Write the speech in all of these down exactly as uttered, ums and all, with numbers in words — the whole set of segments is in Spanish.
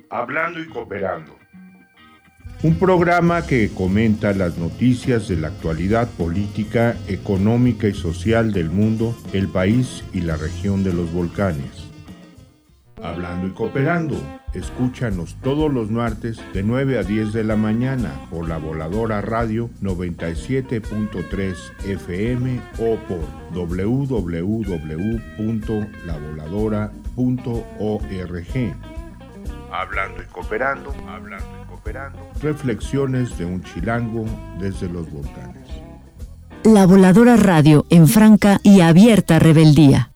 Hablando y Cooperando. Un programa que comenta las noticias de la actualidad política, económica y social del mundo, el país y la región de los volcanes. Hablando y Cooperando. Escúchanos todos los martes de nueve a diez de la mañana por la Voladora Radio noventa y siete punto tres F M o por doble u doble u doble u punto la voladora punto org. Hablando y Cooperando, hablando y cooperando. Reflexiones de un chilango desde los volcanes. La Voladora Radio en franca y abierta rebeldía.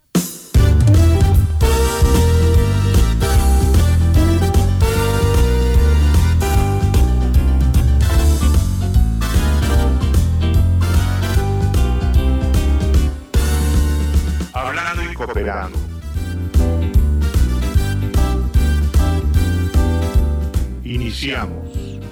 Hablando y Cooperando. Iniciamos.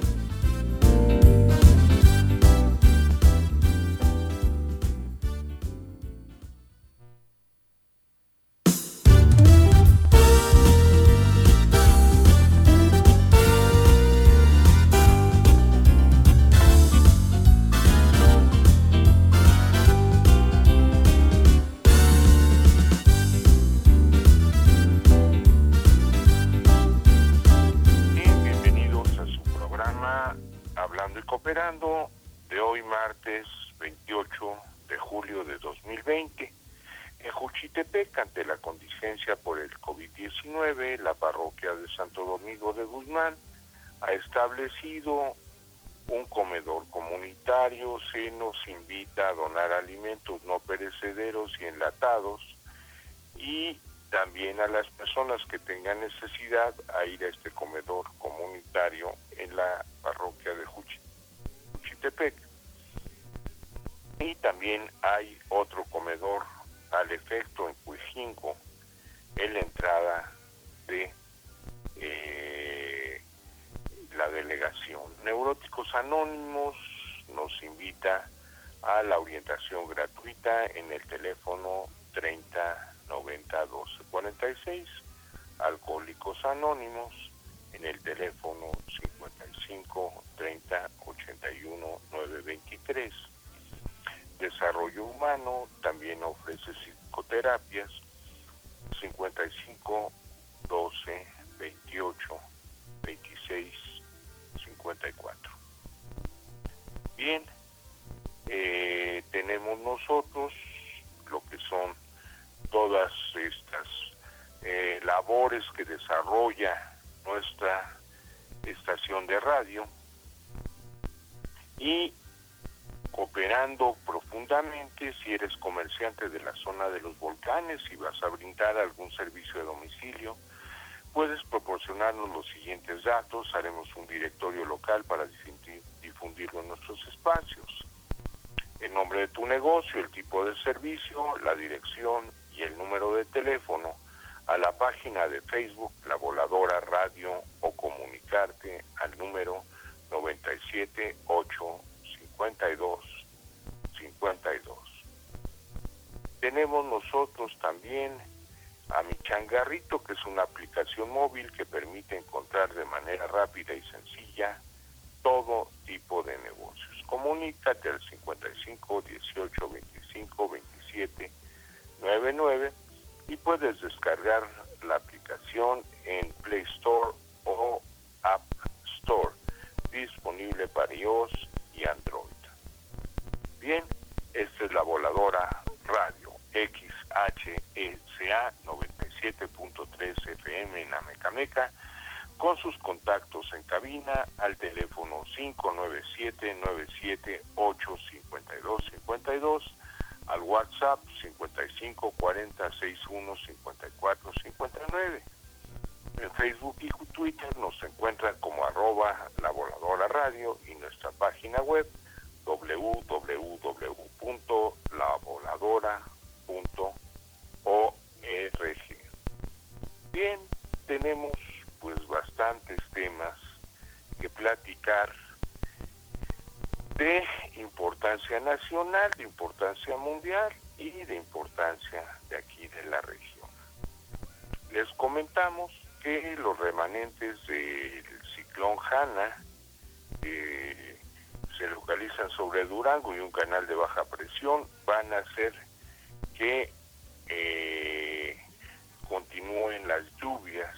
De hoy martes veintiocho de julio de dos mil veinte, en Juchitepec, ante la contingencia por el COVID diecinueve, la parroquia de Santo Domingo de Guzmán ha establecido un comedor comunitario. Se nos invita a donar alimentos no perecederos y enlatados, y también a las personas que tengan necesidad a ir a este comedor comunitario en la parroquia de Juchitepec. Y también hay otro comedor al efecto en Cuijingo, en la entrada de eh, la delegación. Neuróticos Anónimos nos invita a la orientación gratuita en el teléfono treinta noventa doce cuarenta y seis. Alcohólicos Anónimos en el teléfono cincuenta y cinco treinta ochenta y uno nueve veintitrés. Desarrollo Humano también ofrece psicoterapias, cincuenta y cinco doce veintiocho veintiséis cincuenta y cuatro. Bien, eh, tenemos nosotros lo que son todas estas eh, labores que desarrolla nuestra estación de radio, y cooperando profundamente. Si eres comerciante de la zona de los volcanes y vas a brindar algún servicio de domicilio, puedes proporcionarnos los siguientes datos. Haremos un directorio local para difundir, difundirlo en nuestros espacios. El nombre de tu negocio, el tipo de servicio, la dirección y el número de teléfono. A la página de Facebook La Voladora Radio, o comunicarte al número noventa y siete ocho cincuenta y dos cincuenta y dos. Tenemos nosotros también a Mi Changarrito, que es una aplicación móvil que permite encontrar de manera rápida y sencilla todo tipo de negocios. Comunícate al cincuenta y cinco dieciocho veinticinco veintisiete noventa y nueve y puedes descargar la aplicación en Play Store o App Store, disponible para iOS y Android. Bien, esta es la Voladora Radio X H E C A noventa y siete punto tres F M en Amecameca, con sus contactos en cabina al teléfono cinco nueve siete nueve siete ocho cinco dos cinco dos, al WhatsApp cincuenta y cinco cuarenta sesenta y uno cincuenta y cuatro cincuenta y nueve. En Facebook y Twitter nos encuentran como arroba La Voladora Radio, y nuestra página web doble u doble u doble u punto la voladora punto org. Bien, tenemos pues bastantes temas que platicar, de importancia nacional, de importancia mundial y de importancia de aquí de la región. Les comentamos que que los remanentes del ciclón Hanna eh, se localizan sobre Durango y un canal de baja presión van a hacer que eh, continúen las lluvias.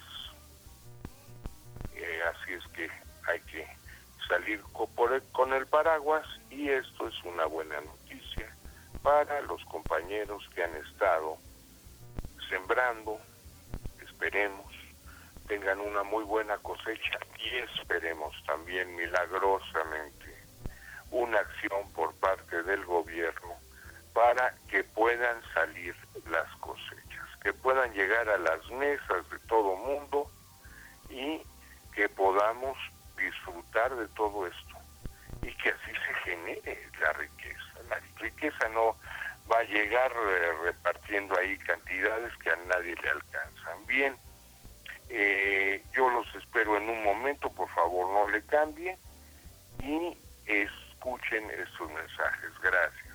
Eh, así es que hay que salir con el paraguas, y esto es una buena noticia para los compañeros que han estado sembrando. Esperemos tengan una muy buena cosecha y esperemos también milagrosamente una acción por parte del gobierno para que puedan salir las cosechas, que puedan llegar a las mesas de todo mundo y que podamos disfrutar de todo esto y que así se genere la riqueza. La riqueza no va a llegar eh, repartiendo ahí cantidades que a nadie le alcanzan. Bien, eh, yo los espero en un momento, por favor no le cambien y escuchen estos mensajes. Gracias.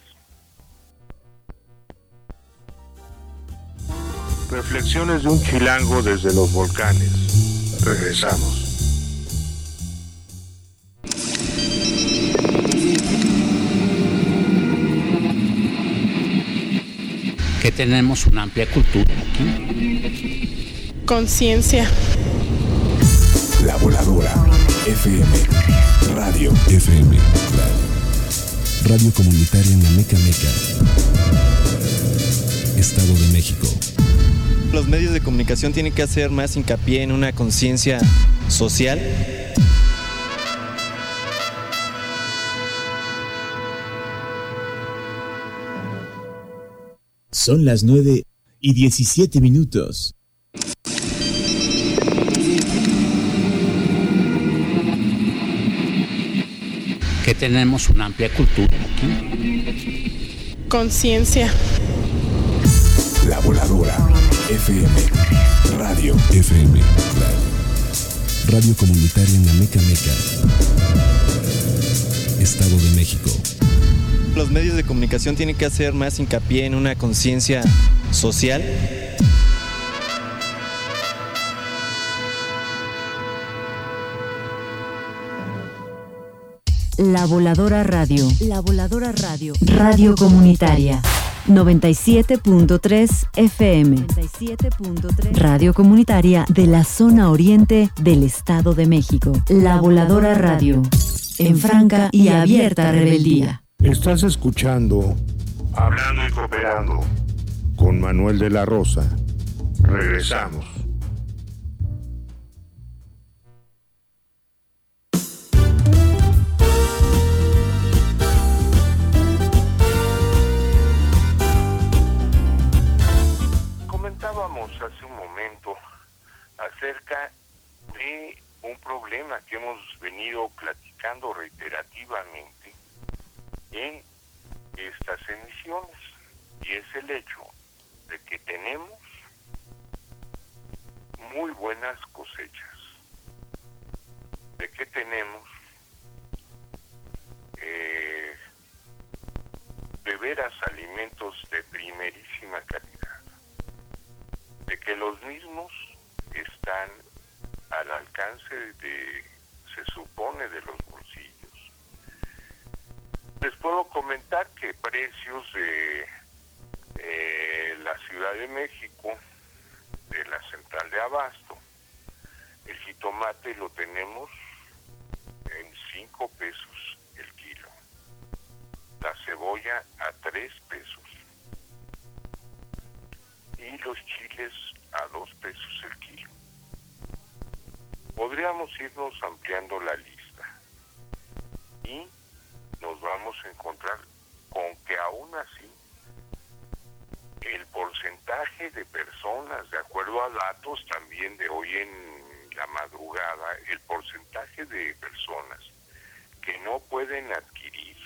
Reflexiones de un chilango desde los volcanes. Regresamos. Que tenemos una amplia cultura aquí. Conciencia. La Voladora F M. Radio F M. Radio, Radio comunitaria en la Meca Meca, Estado de México. Los medios de comunicación tienen que hacer más hincapié en una conciencia social. Son las nueve y diecisiete minutos. Que tenemos una amplia cultura aquí. Conciencia. La Voladora F M. Radio F M. Radio, Radio comunitaria en la Meca Meca, Estado de México. Los medios de comunicación tienen que hacer más hincapié en una conciencia social. La Voladora Radio. La Voladora Radio. Radio comunitaria. noventa y siete punto tres F M. noventa y siete punto tres. Radio comunitaria de la zona oriente del Estado de México. La Voladora Radio. En franca y abierta rebeldía. Estás escuchando Hablando y Cooperando con Manuel de la Rosa. Regresamos. Comentábamos hace un momento acerca de un problema que hemos venido platicando reiterativamente en estas emisiones, y es el hecho de que tenemos muy buenas cosechas, de que tenemos eh, de veras alimentos de primerísima calidad, de que los mismos están al alcance de, se supone, de los bolsillos. Les puedo comentar que precios de eh, la Ciudad de México, de la central de abasto, el jitomate lo tenemos en cinco pesos el kilo, la cebolla a tres pesos y los chiles a dos pesos el kilo. Podríamos irnos ampliando la lista y nos vamos a encontrar con que aún así el porcentaje de personas, de acuerdo a datos también de hoy en la madrugada, el porcentaje de personas que no pueden adquirir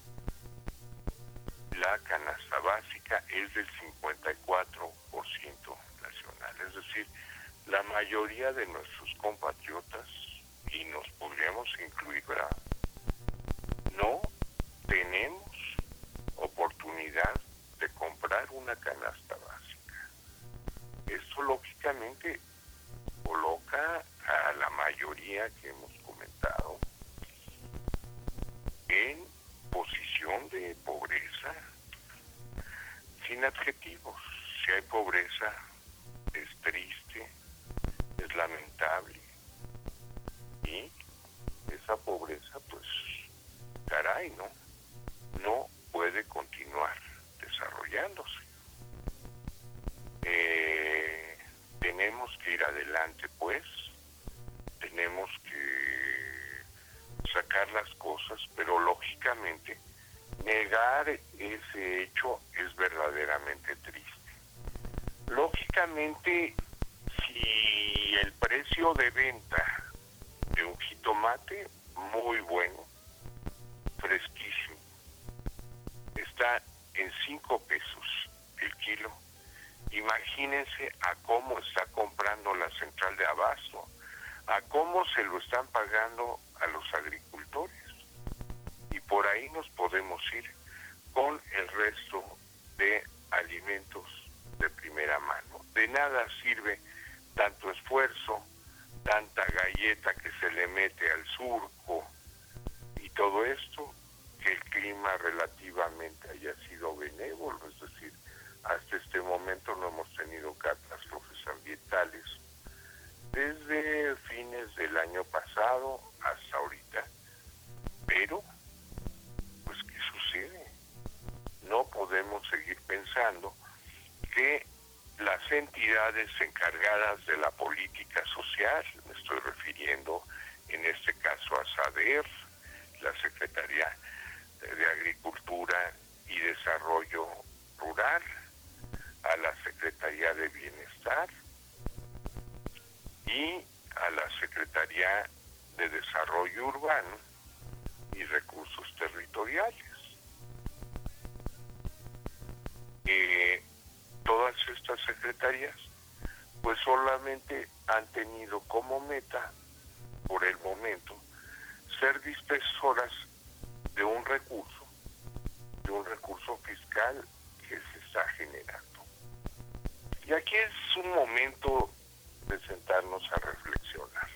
la canasta básica es del cincuenta y cuatro por ciento nacional. Es decir, la mayoría de nuestros compatriotas, y nos podríamos incluir, ¿verdad?, no tenemos oportunidad de comprar una canasta básica. Esto lógicamente coloca a la mayoría que hemos comentado en posición de pobreza, sin adjetivos. Si hay pobreza, es triste, es lamentable, y esa pobreza, pues, caray, ¿no? No puede continuar desarrollándose. Eh, tenemos que ir adelante, pues, tenemos que sacar las cosas, pero lógicamente negar ese hecho es verdaderamente triste. Lógicamente, si el precio de venta de un jitomate muy bueno, fresquísimo, está en cinco pesos el kilo, imagínense a cómo está comprando la central de abasto, a cómo se lo están pagando a los agricultores. Y por ahí nos podemos ir con el resto de alimentos de primera mano. De nada sirve tanto esfuerzo, tanta galleta que se le mete al surco y todo esto, que el clima relativamente haya sido benévolo, es decir, hasta este momento no hemos tenido catástrofes ambientales desde fines del año pasado hasta ahorita. Pero, pues, ¿qué sucede? No podemos seguir pensando que las entidades encargadas de la política social, me estoy refiriendo en este caso a SADER, la Secretaría de Agricultura y Desarrollo Rural, a la Secretaría de Bienestar y a la Secretaría de Desarrollo Urbano y Recursos Territoriales. Eh, todas estas secretarías pues solamente han tenido como meta, por el momento, ser dispensoras de un recurso, de un recurso fiscal que se está generando. Y aquí es un momento de sentarnos a reflexionar.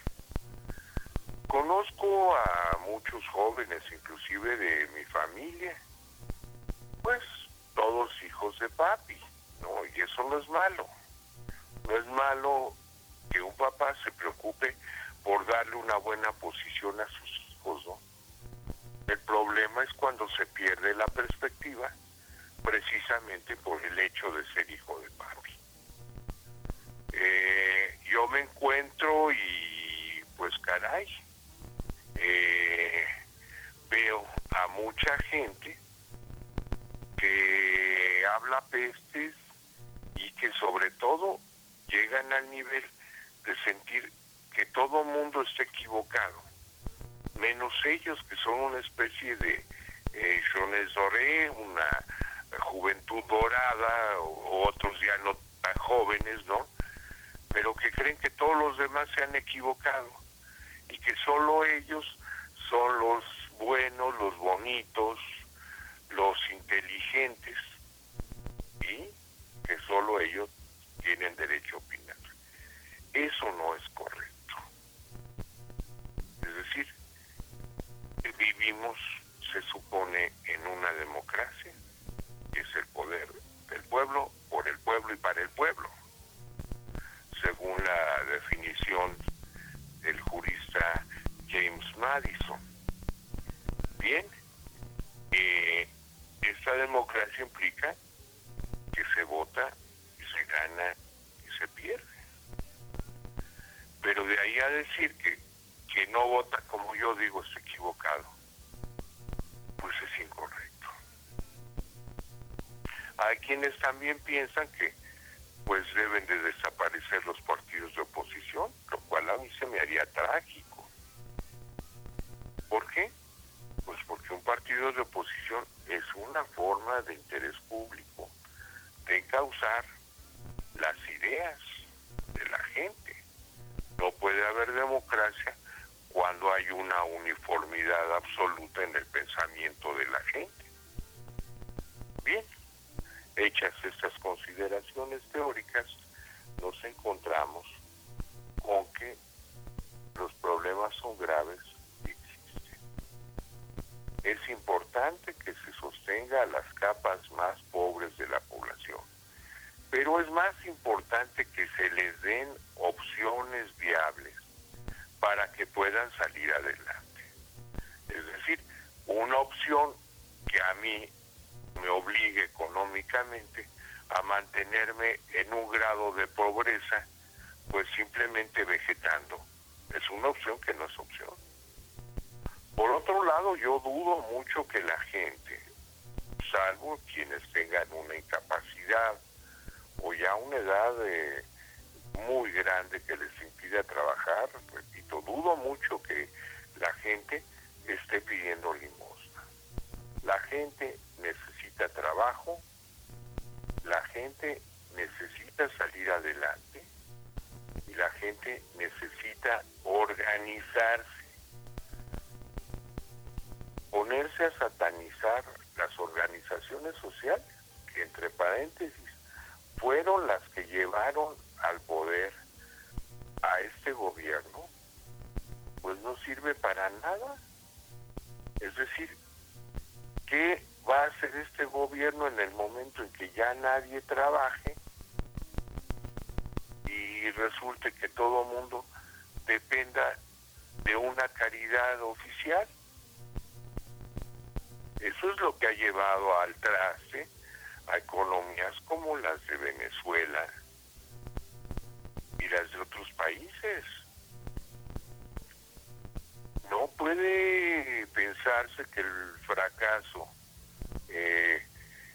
Conozco a muchos jóvenes, inclusive de mi familia, pues todos hijos de papi, ¿no? Y eso no es malo. No es malo que un papá se preocupe por darle una buena posición a sus hijos, ¿no? El problema es cuando se pierde la perspectiva, precisamente por el hecho de ser hijo de papi. Eh, yo me encuentro y, pues caray, eh, veo a mucha gente que habla pestes y que sobre todo llegan al nivel de sentir que todo mundo está equivocado, menos ellos, que son una especie de eh, jeunesse dorée, una juventud dorada, o otros ya no tan jóvenes, ¿no? Pero que creen que todos los demás se han equivocado y que solo ellos son los buenos, los bonitos, los inteligentes, y que solo ellos tienen derecho a opinar. Eso no es correcto. Es decir, vivimos, se supone, en una democracia, que es el poder del pueblo, por el pueblo y para el pueblo, según la definición del jurista James Madison. Bien, eh, esta democracia implica que se vota, que se gana y se pierde. Pero de ahí a decir que, que no vota como yo digo es equivocado, pues es incorrecto. Hay quienes también piensan que pues deben de desaparecer los partidos de oposición, lo cual a mí se me haría trágico. ¿Por qué? Pues porque un partido de oposición es una forma de interés público, de encauzar las ideas de la gente. No puede haber democracia cuando hay una uniformidad absoluta en el pensamiento de la gente. Bien, hechas estas consideraciones teóricas, nos encontramos con graves existe. Es importante que se sostenga a las capas más pobres de la población, pero es más importante que se les den opciones viables para que puedan salir adelante. Es decir, una opción que a mí me obligue económicamente a mantenerme en un grado de pobreza, pues simplemente vegetando. Es una opción que no es opción. Por otro lado, yo dudo mucho que la gente, salvo quienes tengan una incapacidad o ya una edad eh, muy grande que les impida trabajar, repito, dudo mucho que la gente esté pidiendo limosna. La gente necesita trabajo, la gente necesita salir adelante y la gente necesita organizarse. Ponerse a satanizar las organizaciones sociales, que entre paréntesis fueron las que llevaron al poder a este gobierno, pues no sirve para nada. Es decir, ¿qué va a hacer este gobierno en el momento en que ya nadie trabaje y resulte que todo mundo dependa de una caridad oficial? Eso es lo que ha llevado al traste a economías como las de Venezuela y las de otros países. No puede pensarse que el fracaso eh,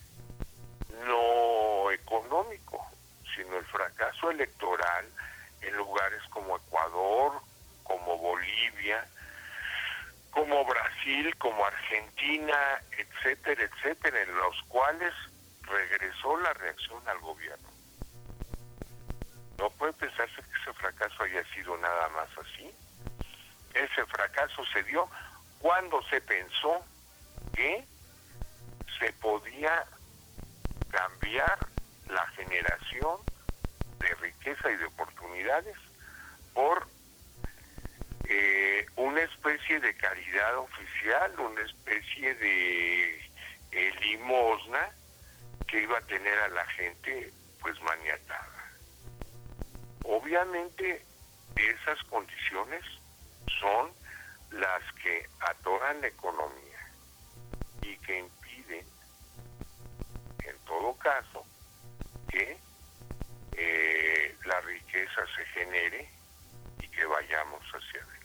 no económico, sino el fracaso electoral en lugares como Ecuador, como Bolivia, como Brasil, como Argentina, etcétera, etcétera, en los cuales regresó la reacción al gobierno. No puede pensarse que ese fracaso haya sido nada más así. Ese fracaso se dio cuando se pensó que se podía cambiar la generación de riqueza y de oportunidades por eh, una especie de caridad oficial, una especie de eh, limosna que iba a tener a la gente pues maniatada. Obviamente esas condiciones son las que atoran la economía y que impiden, en todo caso, que eh, la riqueza se genere y que vayamos hacia adelante.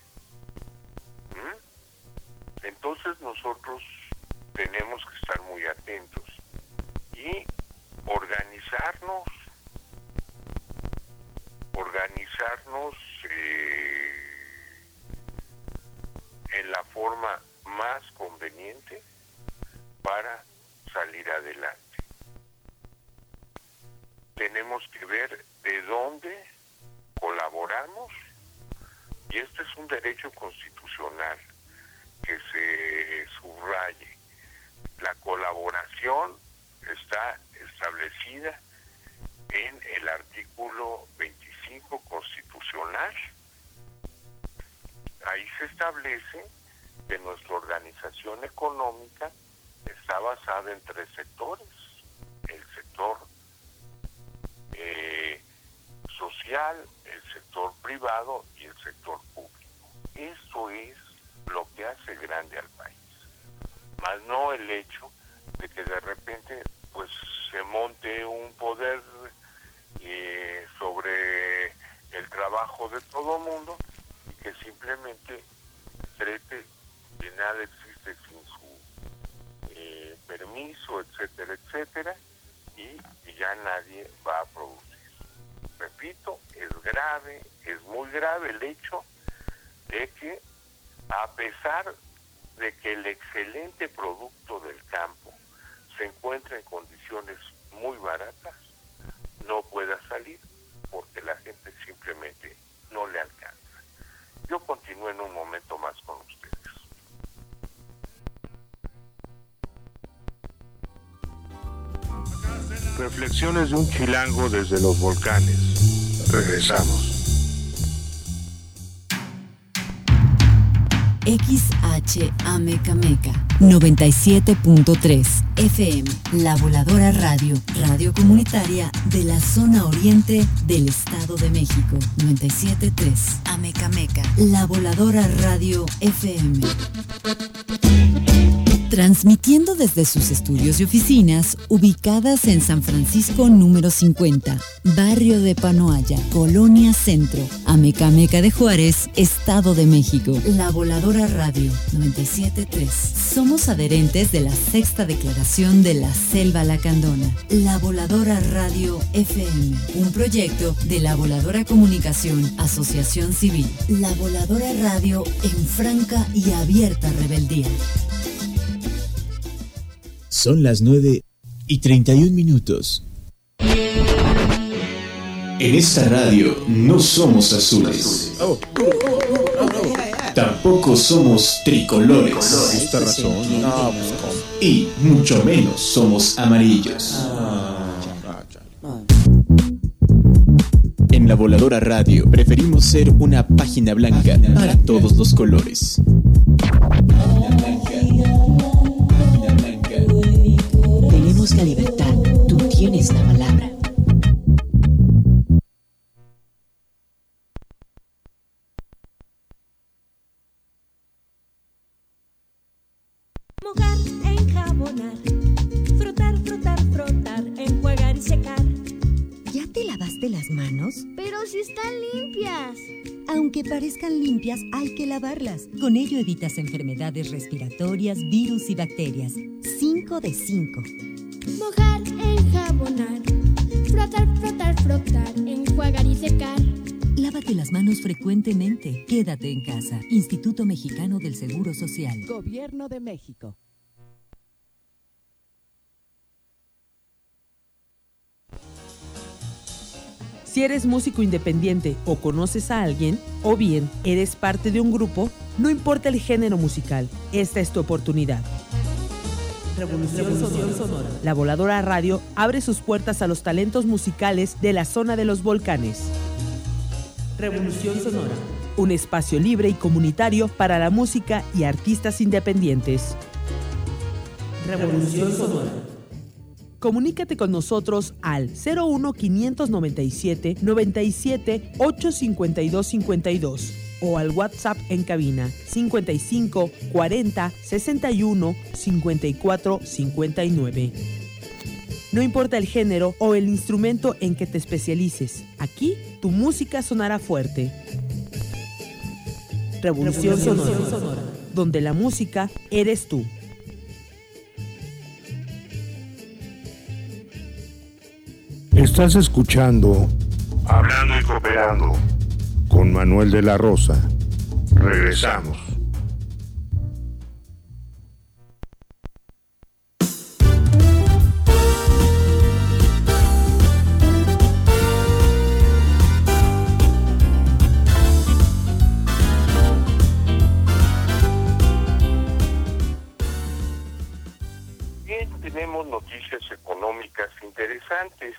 ¿Mm? Entonces nosotros tenemos que estar muy atentos y organizarnos, organizarnos eh, en la forma más conveniente para salir adelante. Tenemos que ver de dónde colaboramos, y este es un derecho constitucional que se subraye. La colaboración está establecida en el artículo veinticinco constitucional. Ahí se establece que nuestra organización económica está basada en tres sectores: el sector eh, social, el sector privado y el sector público. Eso es lo que hace grande al país, más no el hecho de que de repente pues se monte un poder eh, sobre el trabajo de todo mundo y que simplemente trate que nada existe sin su eh, permiso, etcétera, etcétera, y, y ya nadie va a producir. Repito, es grave, es muy grave el hecho de que, a pesar de que el excelente producto del campo se encuentra en condiciones muy baratas, no pueda salir porque la gente simplemente no le alcanza. Yo continúo en un momento más con ustedes. Reflexiones de un chilango desde los volcanes. Regresamos. X H Amecameca, noventa y siete punto tres F M, La Voladora Radio, radio comunitaria de la zona oriente del Estado de México, noventa y siete punto tres Amecameca, La Voladora Radio F M. Transmitiendo desde sus estudios y oficinas, ubicadas en San Francisco número cincuenta, barrio de Panoaya, Colonia Centro, Amecameca de Juárez, Estado de México. La Voladora Radio, noventa y siete punto tres. Somos adherentes de la Sexta Declaración de la Selva Lacandona. La Voladora Radio F M, un proyecto de La Voladora Comunicación, Asociación Civil. La Voladora Radio en franca y abierta rebeldía. Son las nueve y treinta y un minutos. En esta radio no somos azules. Tampoco somos tricolores. Y mucho menos somos amarillos. En La Voladora Radio preferimos ser una página blanca para todos los colores. Tenemos la libertad, tú tienes la palabra. Mojar, enjabonar, frotar, frotar, frotar, enjuagar y secar. ¿Ya te lavaste las manos? Pero si están limpias. Aunque parezcan limpias, hay que lavarlas. Con ello evitas enfermedades respiratorias, virus y bacterias. cinco de cinco. Mojar, enjabonar, frotar, frotar, frotar, enjuagar y secar. Lávate las manos frecuentemente. Quédate en casa. Instituto Mexicano del Seguro Social. Gobierno de México. Si eres músico independiente o conoces a alguien, o bien eres parte de un grupo, no importa el género musical, esta es tu oportunidad. Revolución, Revolución Sonora. La Voladora Radio abre sus puertas a los talentos musicales de la zona de los volcanes. Revolución Sonora. Un espacio libre y comunitario para la música y artistas independientes. Revolución Sonora. Comunícate con nosotros al cero uno quinientos noventa y siete noventa y siete ocho cincuenta y dos cincuenta y dos o al WhatsApp en cabina cincuenta y cinco cuarenta sesenta y uno cincuenta y cuatro cincuenta y nueve. No importa el género o el instrumento en que te especialices, aquí tu música sonará fuerte. Revolución, Revolución Sonora, Sonora, donde la música eres tú. Estás escuchando Hablando y Cooperando con Manuel de la Rosa. Regresamos. Bien, tenemos noticias económicas interesantes.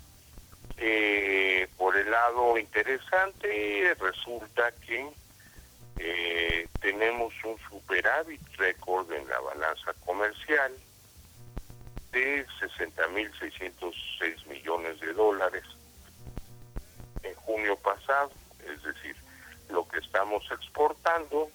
Eh, por el lado interesante, resulta que eh, tenemos un superávit récord en la balanza comercial de sesenta mil seiscientos seis millones de dólares en junio pasado, es decir, lo que estamos exportando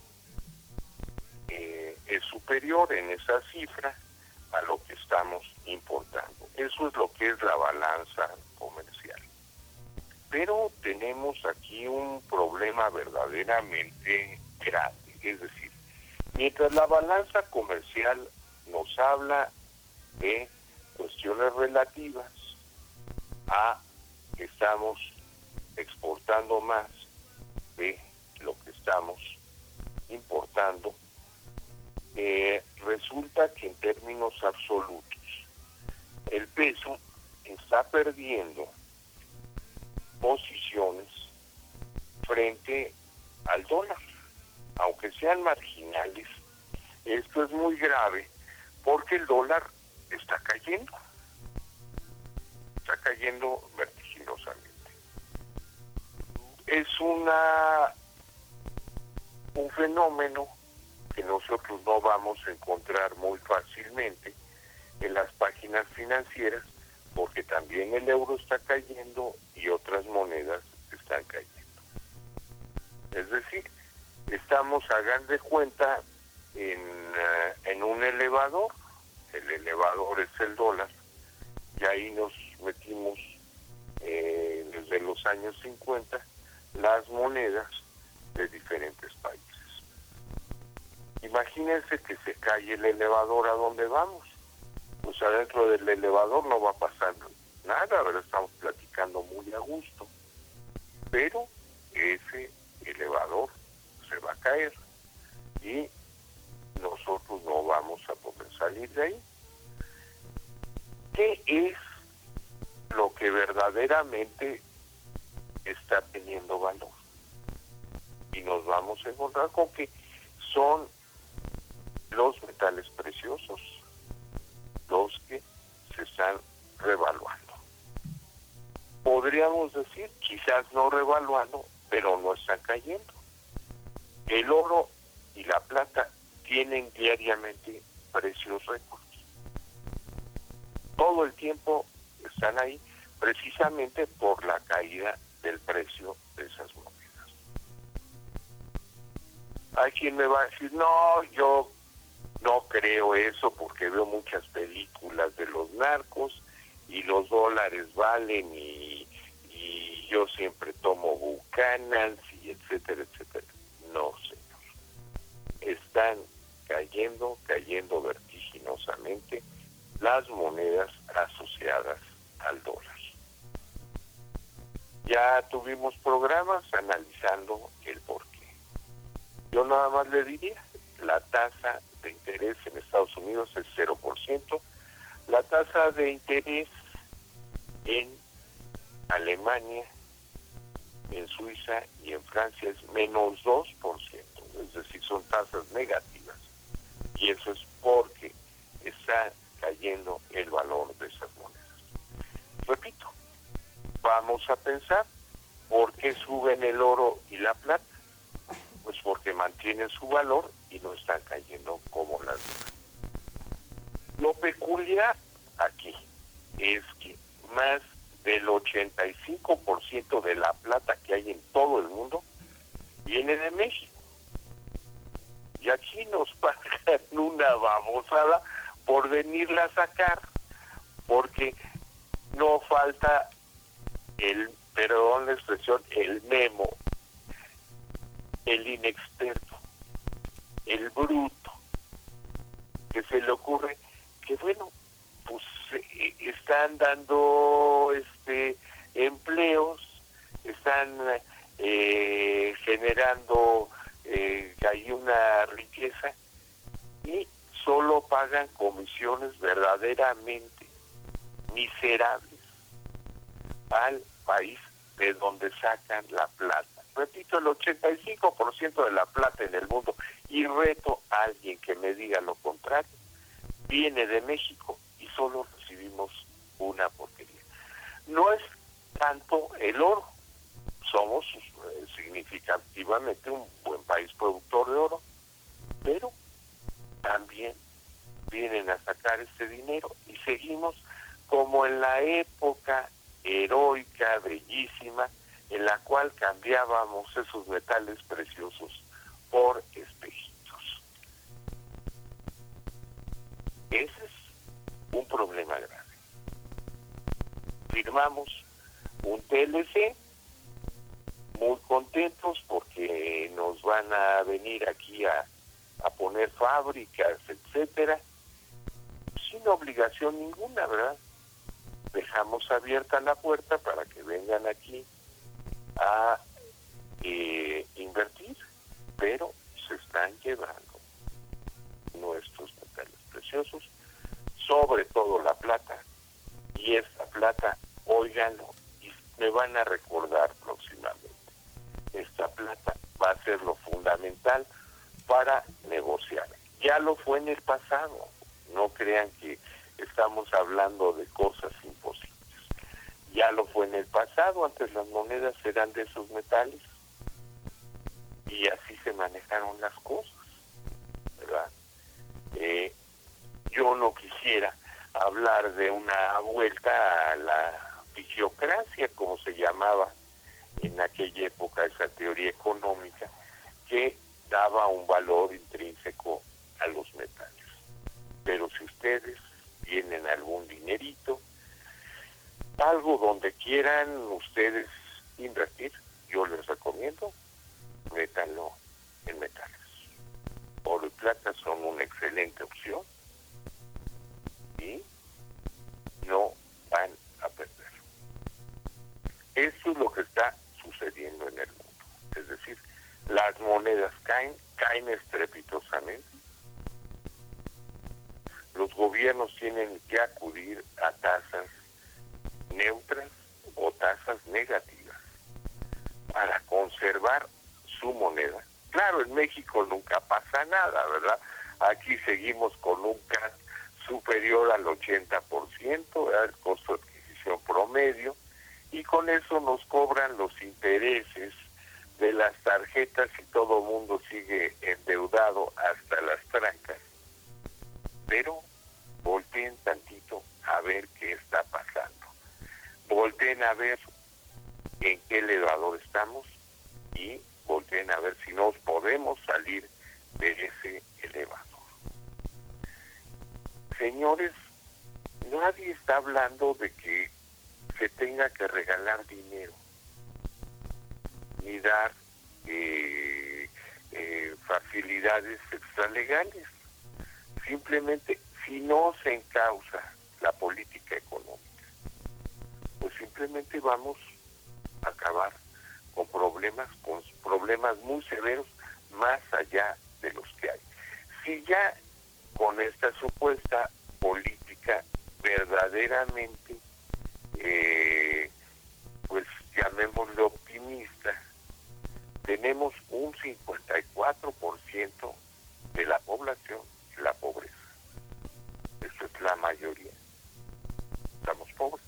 eh, es superior en esa cifra a lo que estamos importando. Eso es lo que es la balanza comercial. Pero tenemos aquí un problema verdaderamente grande. Es decir, mientras la balanza comercial nos habla de cuestiones relativas a que estamos exportando más de lo que estamos importando, eh, resulta que en términos absolutos el peso está perdiendo posiciones frente al dólar, aunque sean marginales. Esto es muy grave porque el dólar está cayendo, está cayendo vertiginosamente. Es una un fenómeno que nosotros no vamos a encontrar muy fácilmente en las páginas financieras, porque también el euro está cayendo y otras monedas están cayendo. Es decir, estamos, hagan de cuenta, en, uh, en un elevador. El elevador es el dólar, y ahí nos metimos eh, desde los años cincuenta las monedas de diferentes países. Imagínense que se cae el elevador, ¿a dónde vamos? Pues adentro del elevador no va pasando nada, ¿verdad? Estamos platicando muy a gusto, pero ese elevador se va a caer y nosotros no vamos a poder salir de ahí. ¿Qué es lo que verdaderamente está teniendo valor? Y nos vamos a encontrar con que son los metales preciosos los que se están revaluando. Podríamos decir, quizás no revaluando, pero no están cayendo. El oro y la plata tienen diariamente precios récords. Todo el tiempo están ahí, precisamente por la caída del precio de esas monedas. Hay quien me va a decir, no, yo no creo eso porque veo muchas películas de los narcos y los dólares valen y, y yo siempre tomo Buchanan y etcétera, etcétera. No, señor. Están cayendo, cayendo vertiginosamente las monedas asociadas al dólar. Ya tuvimos programas analizando el porqué. Yo nada más le diría, la tasa de interés en Estados Unidos es cero por ciento, la tasa de interés en Alemania, en Suiza y en Francia es menos dos por ciento, es decir, son tasas negativas. Y eso es porque está cayendo el valor de esas monedas. Repito, vamos a pensar, ¿por qué suben el oro y la plata? Pues porque mantienen su valor y no están cayendo como las demás. Lo peculiar aquí es que más del ochenta y cinco por ciento de la plata que hay en todo el mundo viene de México. Y aquí nos pagan una babosada por venirla a sacar, porque no falta el, perdón la expresión, el memo, el inexperto, el bruto, que se le ocurre que bueno, pues eh, están dando este empleos, están eh, generando eh, hay una riqueza y solo pagan comisiones verdaderamente miserables al país de donde sacan la plata. Repito, el ochenta y cinco por ciento de la plata en el mundo, y reto a alguien que me diga lo contrario, viene de México y solo recibimos una porquería. No es tanto el oro, somos eh, significativamente un buen país productor de oro, pero también vienen a sacar este dinero y seguimos como en la época heroica, bellísima, en la cual cambiábamos esos metales preciosos por espejitos. Ese es un problema grave. Firmamos un T L C, muy contentos porque nos van a venir aquí a, a poner fábricas, etcétera, sin obligación ninguna, ¿verdad? Dejamos abierta la puerta para que vengan aquí a eh, invertir, pero se están llevando nuestros metales preciosos, sobre todo la plata, y esta plata, óiganlo, y me van a recordar próximamente, esta plata va a ser lo fundamental para negociar. Ya lo fue en el pasado, no crean que estamos hablando de cosas imposibles. Ya lo fue en el pasado, antes las monedas eran de esos metales y así se manejaron las cosas, ¿verdad? Eh, yo no quisiera hablar de una vuelta a la fisiocracia, como se llamaba en aquella época, esa teoría económica que daba un valor intrínseco a los metales. Pero si ustedes tienen algún dinerito, algo donde quieran ustedes invertir, yo les recomiendo, métanlo en metales. Oro y plata son una excelente opción y no van a perder. Eso es lo que está sucediendo en el mundo. Es decir, las monedas caen, caen estrepitosamente. Los gobiernos tienen que acudir a tasas neutras o tasas negativas para conservar su moneda. Claro, en México nunca pasa nada, ¿verdad? Aquí seguimos con un C A T superior al ochenta por ciento, ¿verdad? El costo de adquisición promedio, y con eso nos cobran los intereses de las tarjetas y todo el mundo sigue endeudado hasta las trancas. Pero volteen tantito a ver qué está pasando. Volteen a ver en qué elevador estamos y volteen a ver si nos podemos salir de ese elevador. Señores, nadie está hablando de que se tenga que regalar dinero ni dar eh, eh, facilidades extralegales. Simplemente, si no se encausa la política económica, pues simplemente vamos a acabar con problemas, con problemas muy severos más allá de los que hay. Si ya con esta supuesta política verdaderamente, eh, pues llamémosle optimista, tenemos un cincuenta y cuatro por ciento de la población en la pobreza. Eso es la mayoría. Estamos pobres.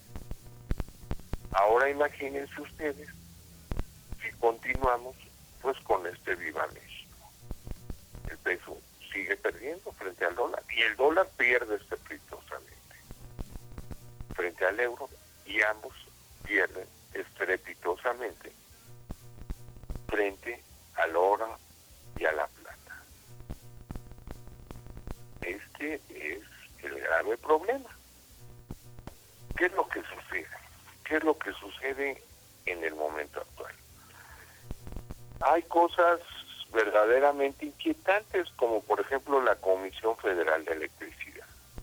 Ahora imagínense ustedes si continuamos pues con este Viva México. El peso sigue perdiendo frente al dólar y el dólar pierde estrepitosamente frente al euro y ambos pierden estrepitosamente frente al oro y a la plata. Este es el grave problema. ¿Qué es lo que sucede? ¿Qué es lo que sucede en el momento actual? Hay cosas verdaderamente inquietantes, como por ejemplo la Comisión Federal de Electricidad.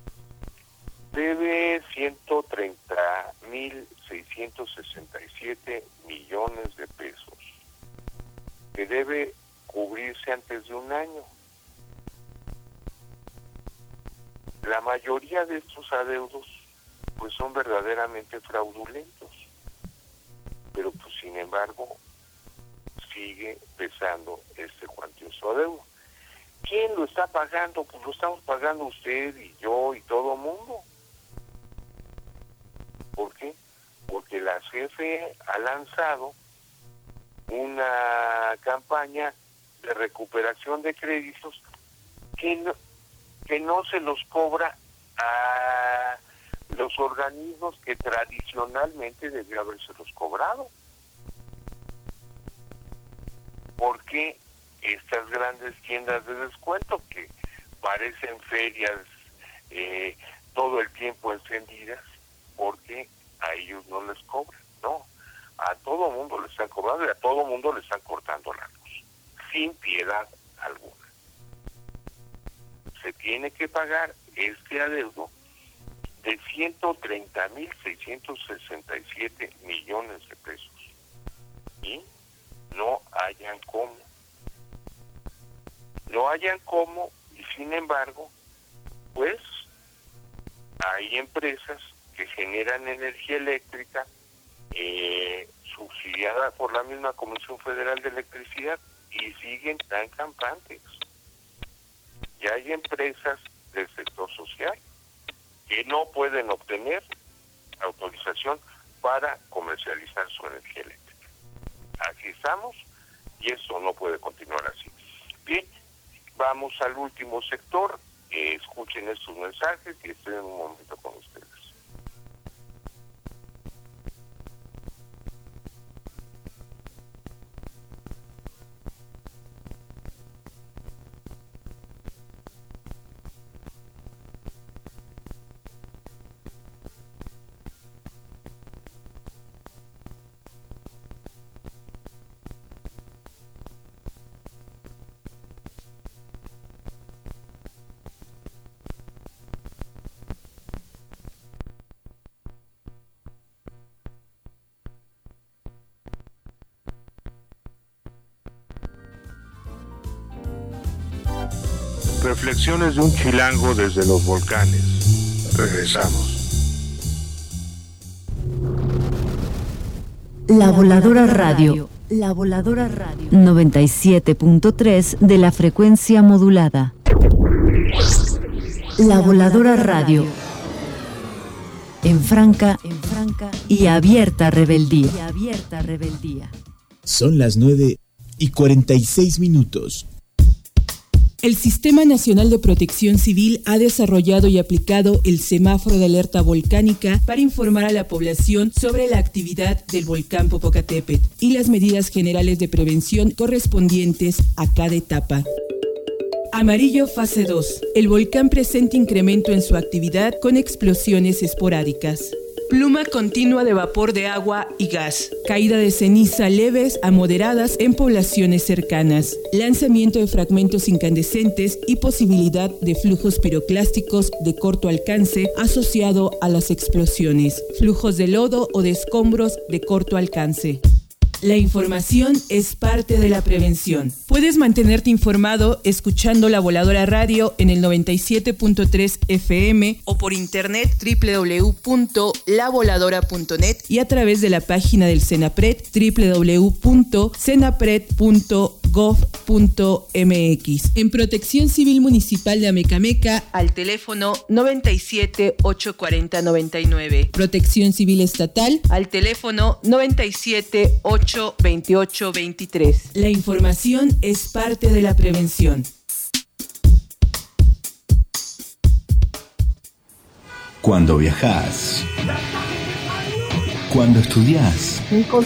Debe ciento treinta mil seiscientos sesenta y siete millones de pesos, que debe cubrirse antes de un año. La mayoría de estos adeudos pues son verdaderamente fraudulentos, pero pues sin embargo sigue pesando este cuantioso adeudo. ¿Quién lo está pagando? Pues lo estamos pagando usted y yo y todo el mundo. ¿Por qué? Porque la C F E ha lanzado una campaña de recuperación de créditos que no, que no se los cobra a los organismos que tradicionalmente debió habérselos cobrado. ¿Por qué estas grandes tiendas de descuento que parecen ferias eh, todo el tiempo encendidas, porque a ellos no les cobran? No, a todo mundo les están cobrando y a todo mundo les están cortando la luz, sin piedad alguna. Se tiene que pagar este adeudo de ciento treinta mil seiscientos sesenta y siete millones de pesos. Y no hayan cómo. No hayan cómo, y sin embargo, pues hay empresas que generan energía eléctrica eh, subsidiada por la misma Comisión Federal de Electricidad y siguen tan campantes. Y hay empresas del sector social que no pueden obtener autorización para comercializar su energía eléctrica. Aquí estamos y eso no puede vamos al último sector. Eh, escuchen estos mensajes y estoy en un momento con ustedes. Reflexiones de un chilango desde los volcanes. Regresamos. La Voladora Radio. La Voladora Radio. noventa y siete punto tres de la frecuencia modulada. La Voladora Radio. En franca, en franca y abierta rebeldía. Y abierta rebeldía. Son las nueve y cuarenta y seis minutos. El Sistema Nacional de Protección Civil ha desarrollado y aplicado el semáforo de alerta volcánica para informar a la población sobre la actividad del volcán Popocatépetl y las medidas generales de prevención correspondientes a cada etapa. Amarillo fase dos. El volcán presenta incremento en su actividad con explosiones esporádicas. Pluma continua de vapor de agua y gas. Caída de ceniza leves a moderadas en poblaciones cercanas. Lanzamiento de fragmentos incandescentes y posibilidad de flujos piroclásticos de corto alcance asociado a las explosiones. Flujos de lodo o de escombros de corto alcance. La información es parte de la prevención. Puedes mantenerte informado escuchando La Voladora Radio en el noventa y siete punto tres F M o por internet doble u doble u doble u punto la voladora punto net y a través de la página del CENAPRED doble u doble u doble u punto cenapred punto gov punto m x. En Protección Civil Municipal de Amecameca al teléfono noventa y siete, ochocientos cuarenta, noventa y nueve. Protección Civil Estatal al teléfono noventa y siete, ocho veintiocho veintitrés. La información es parte de la prevención. Cuando viajas, cuando estudias,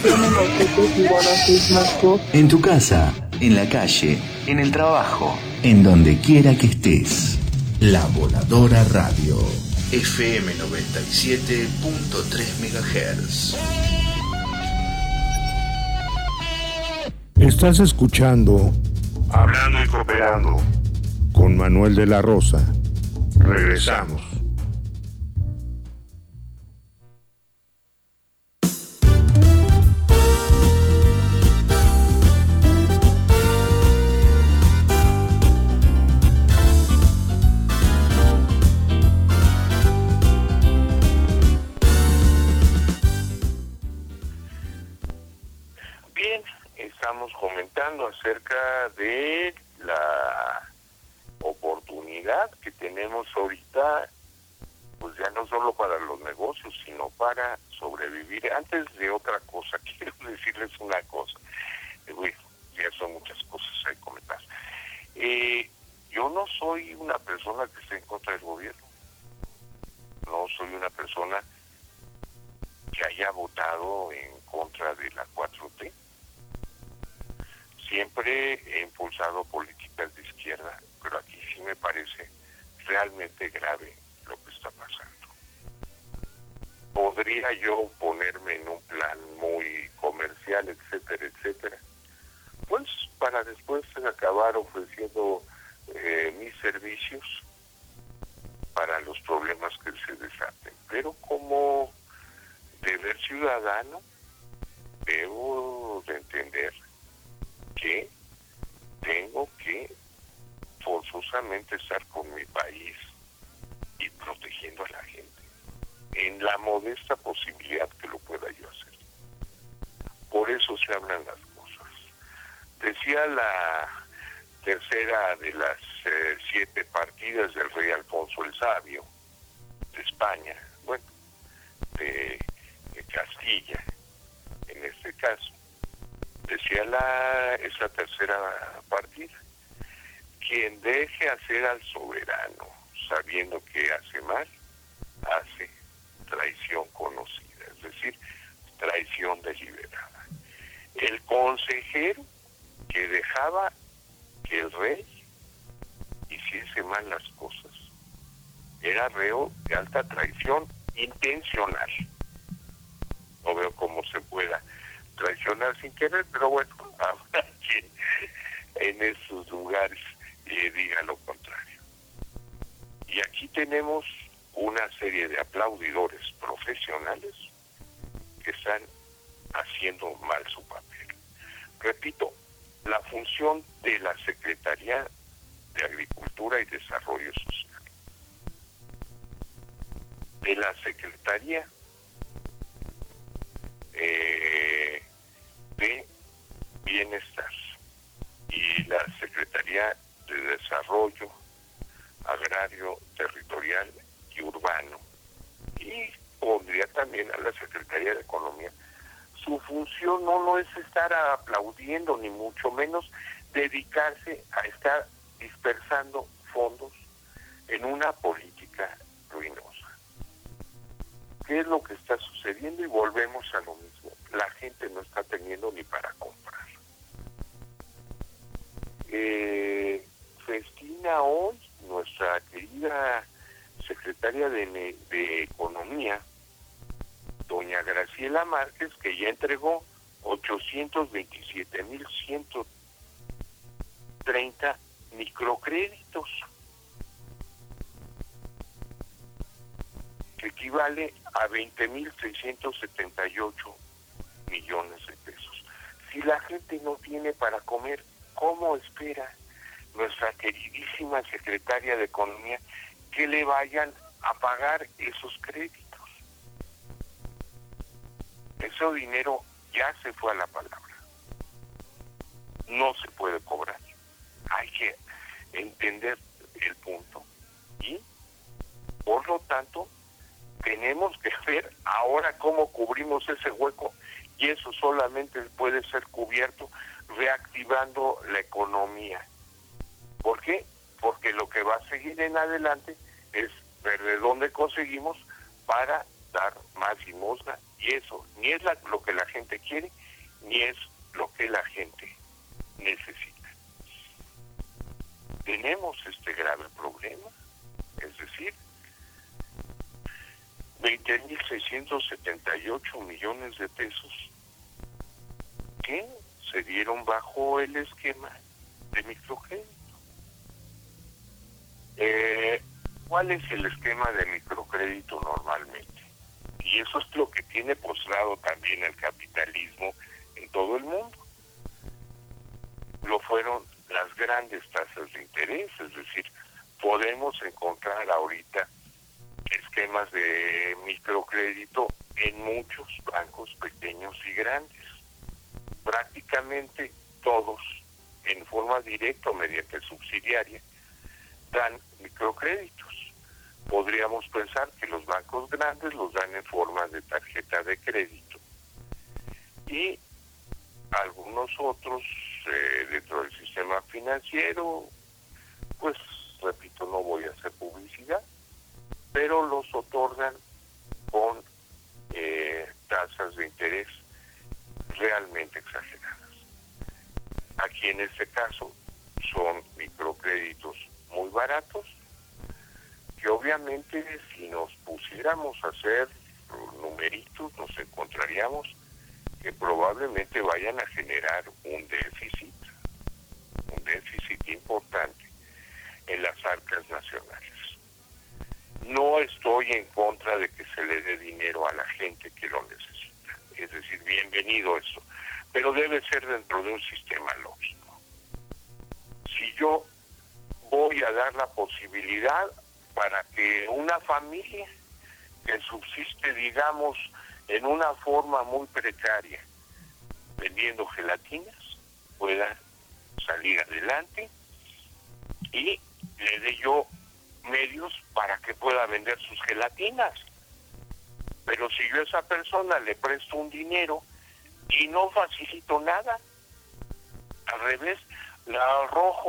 en tu casa, en la calle, en el trabajo, en donde quiera que estés. La Voladora Radio, F M noventa y siete punto tres megahertz. Estás escuchando Hablando y Cooperando con Manuel de la Rosa. Regresamos. Estamos comentando acerca de la oportunidad que tenemos ahorita, pues ya no solo para los negocios, sino para sobrevivir. Antes de otra cosa, quiero decirles una cosa. Eh, bueno, ya son muchas cosas que comentar. Eh, yo no soy una persona que esté en contra del gobierno. No soy una persona que haya votado en contra de la cuatro T. Siempre he impulsado políticas de izquierda, pero aquí sí me parece realmente grave lo que está pasando. ¿Podría yo ponerme en un plan muy comercial, etcétera, etcétera? Pues para después acabar ofreciendo eh, mis servicios para los problemas que se desaten. Pero como deber ciudadano, debo de entender que tengo que forzosamente estar con mi país y protegiendo a la gente en la modesta posibilidad que lo pueda yo hacer. Por eso se hablan las cosas. Decía la tercera de las eh, siete partidas del rey Alfonso el Sabio de España, bueno, de, de Castilla en este caso. Decía la esa tercera partida, quien deje hacer al soberano sabiendo que hace mal, hace traición conocida, es decir, traición deliberada. El consejero que dejaba que el rey hiciese mal las cosas era reo de alta traición intencional. No veo cómo se pueda traicionar sin querer, pero bueno, habrá quien en esos lugares eh, diga lo contrario. Y aquí tenemos una serie de aplaudidores profesionales que están haciendo mal su papel. Repito, la función de la Secretaría de Agricultura y Desarrollo Social, de la Secretaría eh, de Bienestar y la Secretaría de Desarrollo Agrario, Territorial y Urbano, y pondría también a la Secretaría de Economía. Su función no, no es estar aplaudiendo, ni mucho menos dedicarse a estar dispersando fondos en una política ruinosa. ¿Qué es lo que está sucediendo? Y volvemos a lo mismo. La gente no está teniendo ni para comprar. Eh, festina hoy nuestra querida secretaria de, de Economía, doña Graciela Márquez, que ya entregó ochocientos veintisiete mil ciento treinta microcréditos, que equivale a veinte mil seiscientos setenta y ocho millones de pesos. Si la gente no tiene para comer, ¿cómo espera nuestra queridísima secretaria de Economía que le vayan a pagar esos créditos? Ese dinero ya se fue a la palabra. No se puede cobrar. Hay que entender el punto. Y, por lo tanto, tenemos que ver ahora cómo cubrimos ese hueco, y eso solamente puede ser cubierto reactivando la economía. ¿Por qué? Porque lo que va a seguir en adelante es ver de dónde conseguimos para dar más limosna, y eso ni es la, lo que la gente quiere, ni es lo que la gente necesita. Tenemos este grave problema, es decir, veinte mil seiscientos setenta y ocho millones de pesos que se dieron bajo el esquema de microcrédito. Eh, ¿Cuál es el esquema de microcrédito normalmente? Y eso es lo que tiene postrado también el capitalismo en todo el mundo. Lo fueron las grandes tasas de interés, es decir, podemos encontrar ahorita esquemas de microcrédito en muchos bancos pequeños y grandes. Prácticamente todos, en forma directa o mediante subsidiaria, dan microcréditos. Podríamos pensar que los bancos grandes los dan en forma de tarjeta de crédito, y algunos otros eh, dentro del sistema financiero, pues repito, no voy a hacer publicidad, pero los otorgan con eh, tasas de interés realmente exageradas. Aquí en este caso son microcréditos muy baratos, que obviamente si nos pusiéramos a hacer numeritos nos encontraríamos que probablemente vayan a generar un déficit, un déficit importante en las arcas nacionales. No estoy en contra de que se le dé dinero a la gente que lo necesita, es decir, bienvenido eso, pero debe ser dentro de un sistema lógico. Si yo voy a dar la posibilidad para que una familia que subsiste, digamos, en una forma muy precaria, vendiendo gelatinas, pueda salir adelante, y le dé yo medios para que pueda vender sus gelatinas. Pero si yo a esa persona le presto un dinero y no facilito nada, al revés, la arrojo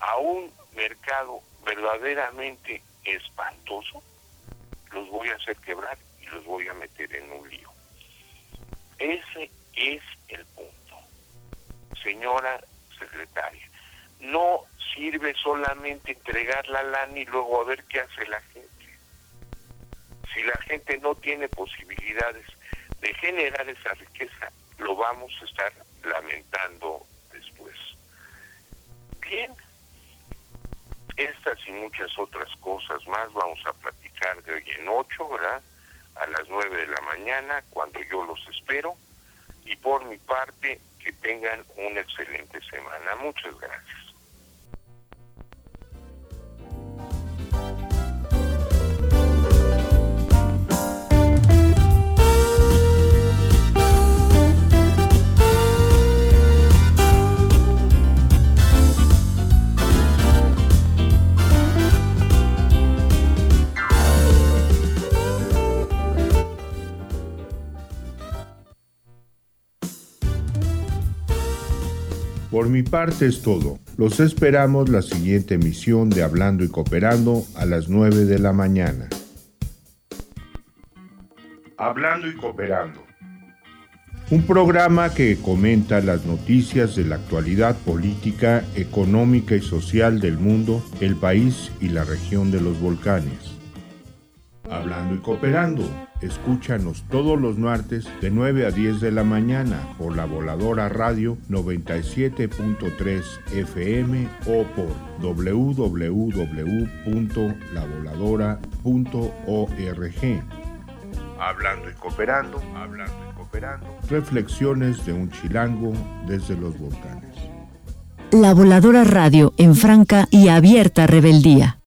a un mercado verdaderamente espantoso, los voy a hacer quebrar y los voy a meter en un lío. Ese es el punto. Señora secretaria, no sirve solamente entregar la lana y luego a ver qué hace la gente. Si la gente no tiene posibilidades de generar esa riqueza, lo vamos a estar lamentando después. Bien, estas y muchas otras cosas más vamos a platicar de hoy en ocho, ¿verdad? A las nueve de la mañana, cuando yo los espero. Y por mi parte, que tengan una excelente semana. Muchas gracias. Por mi parte es todo. Los esperamos la siguiente emisión de Hablando y Cooperando a las nueve de la mañana. Hablando y Cooperando. Un programa que comenta las noticias de la actualidad política, económica y social del mundo, el país y la región de los volcanes. Hablando y Cooperando. Escúchanos todos los martes de nueve a diez de la mañana por La Voladora Radio noventa y siete punto tres F M o por doble u doble u doble u punto la voladora punto org. Hablando y Cooperando, hablando y cooperando. Reflexiones de un chilango desde los volcanes. La Voladora Radio en franca y abierta rebeldía.